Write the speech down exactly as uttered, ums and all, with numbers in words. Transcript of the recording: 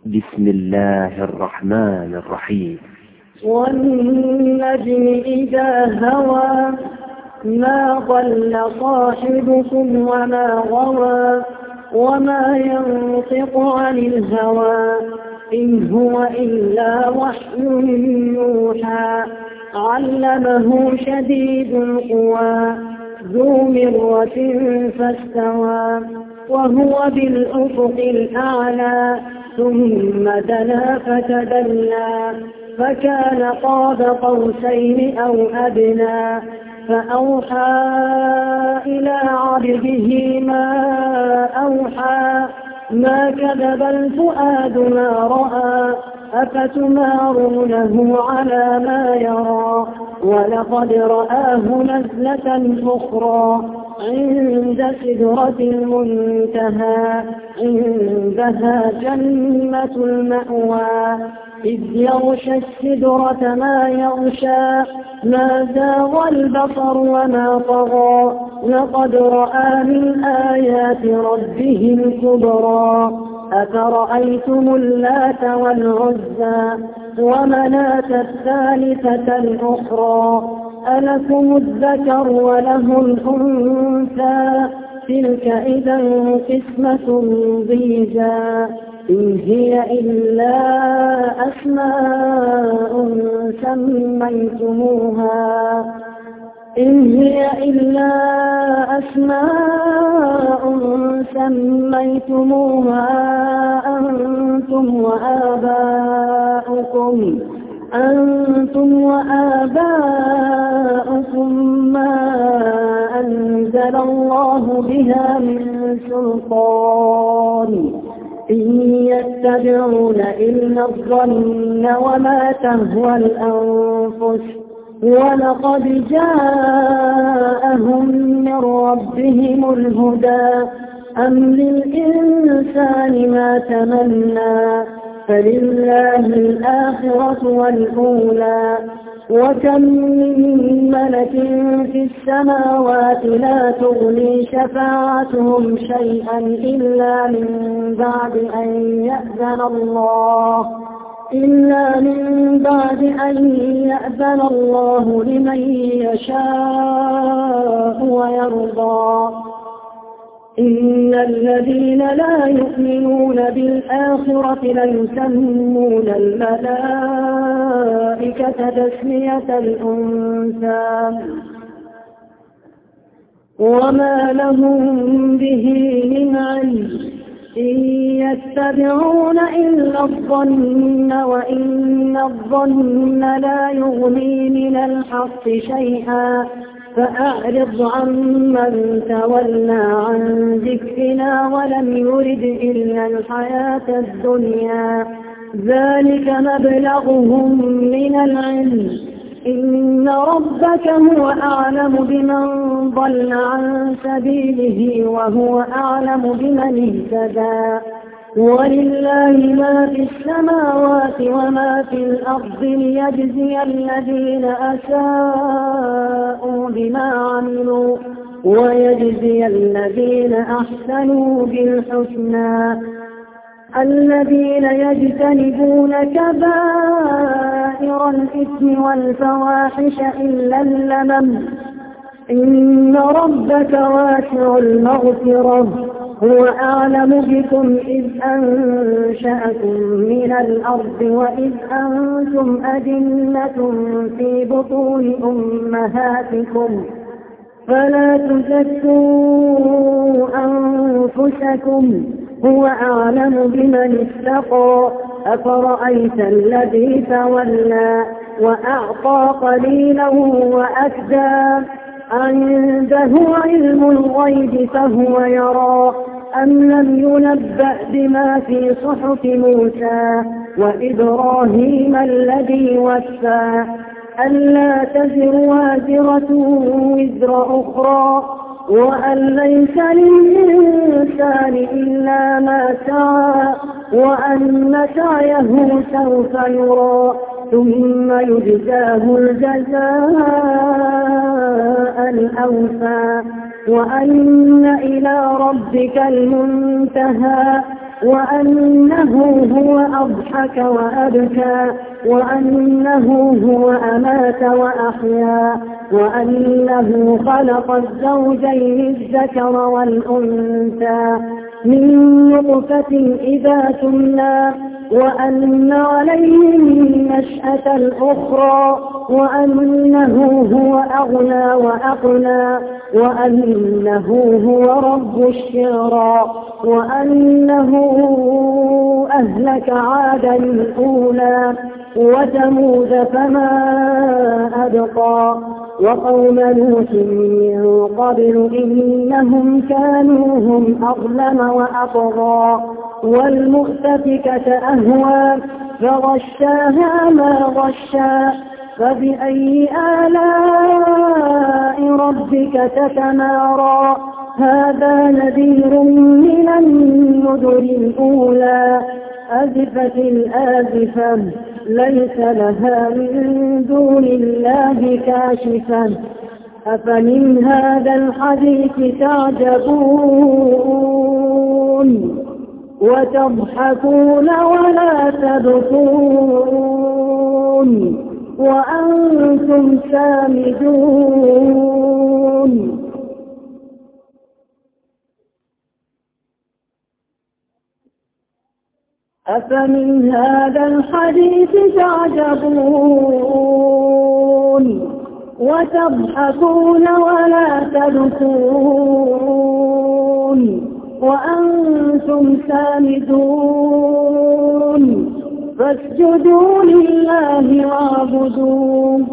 بسم الله الرحمن الرحيم. والنجم إذا هوى ما ضل صاحبكم وما غوى وما ينطق عن الهوى إن هو إلا وحي يوحى علمه شديد القوى ذو مرة فاستوى وهو بالأفق الأعلى ثم دنا فتدلى فكان قاب قوسين أو أدنى فأوحى إلى عبده ما أوحى ما كذب الفؤاد ما رأى أفتمارونه على ما يرى ولقد رآه نزلة أخرى عند سدرة المنتهى عندها جنة المأوى إذ يغشى السدرة ما يغشى ما زاغ البصر وما طغى لقد رأى من آيات ربه الكبرى أفرأيتم اللات والعزى ومناة الثالثة الأخرى ألكم الذكر وله الأنثى تلك إذا قسمة ضيزى إن هي إلا أسماء سميتموها إن هي إلا أسماء سميتموها أنتم وآباؤكم أنتم وآباؤكم ما أنزل الله بها من سلطان إن يتبعون إلا الظن وما تهوى الأنفس ولقد جاءهم من ربهم الهدى أم للإنسان ما تمنى فلله الآخرة والأولى وكم من ملك في السماوات لا تغني شفاعتهم شيئا إلا من بعد أن يأذن الله إلا من بعد أن يأذن الله لمن يشاء ويرضى إن الذين لا يؤمنون بالآخرة ليسمون الملائكة تسمية الأنثى وما لهم به من علم إن يتبعون إلا الظن وإن الظن لا يغني من الحق شيئا فأعرض عمن تولى عن ذكرنا ولم يرد إلا الحياة الدنيا ذلك مبلغهم من العلم إن ربك هو أعلم بمن ضل عن سبيله وهو أعلم بمن اهتدى ولله ما في السماوات وما في الأرض ليجزي الذين أساءوا بما عملوا ويجزي الذين أحسنوا بالحسنى الذين يجتنبون كبائر الإثم والفواحش إلا اللمم إن ربك واسع المغفرة هو أعلم بكم إذ أنشأكم من الأرض وإذ أنتم أجنة في بطون أمهاتكم فلا تزكوا أنفسكم هو أعلم بمن اتقى أفرأيت الذي تولى وأعطى قليلا وأكدى عنده علم الغيب فهو يرى أم لم ينبأ بما في صحف موسى وإبراهيم الذي وفى ألا تزر وازرة وزر أخرى وأن ليس للإنسان إلا ما سعى وأن سعيه سوف يرى ثم يجزاه الجزاء الأوفى وأن إلى ربك المنتهى وأنه هو أضحك وأبكى وأنه هو أمات وأحيا وأنه خلق الزوجين الذكر والأنثى من نطفة إذا تمنى وأن عليه النشأة الأخرى وأنه هو أغنى وأقنى وأنه هو رب الشعرى وأنه أهلك عادا الأولى وثمود فما أبقى وقوم نوح من قبل إنهم كانوا هم أظلم وأطغى والمؤتفكة أهوى فغشاها ما غشا فبأي آلاء ربك تتمارى هذا نذير من النذر الأولى أزفت الآزفة ليس لها من دون الله كاشفة أفمن هذا الحديث تعجبون وتضحكون ولا تبكون وأنتم سامدون أفمن هذا الحديث تعجبون وتضحكون ولا تبكون وأنتم سامدون فاسجدوا لله واعبدوا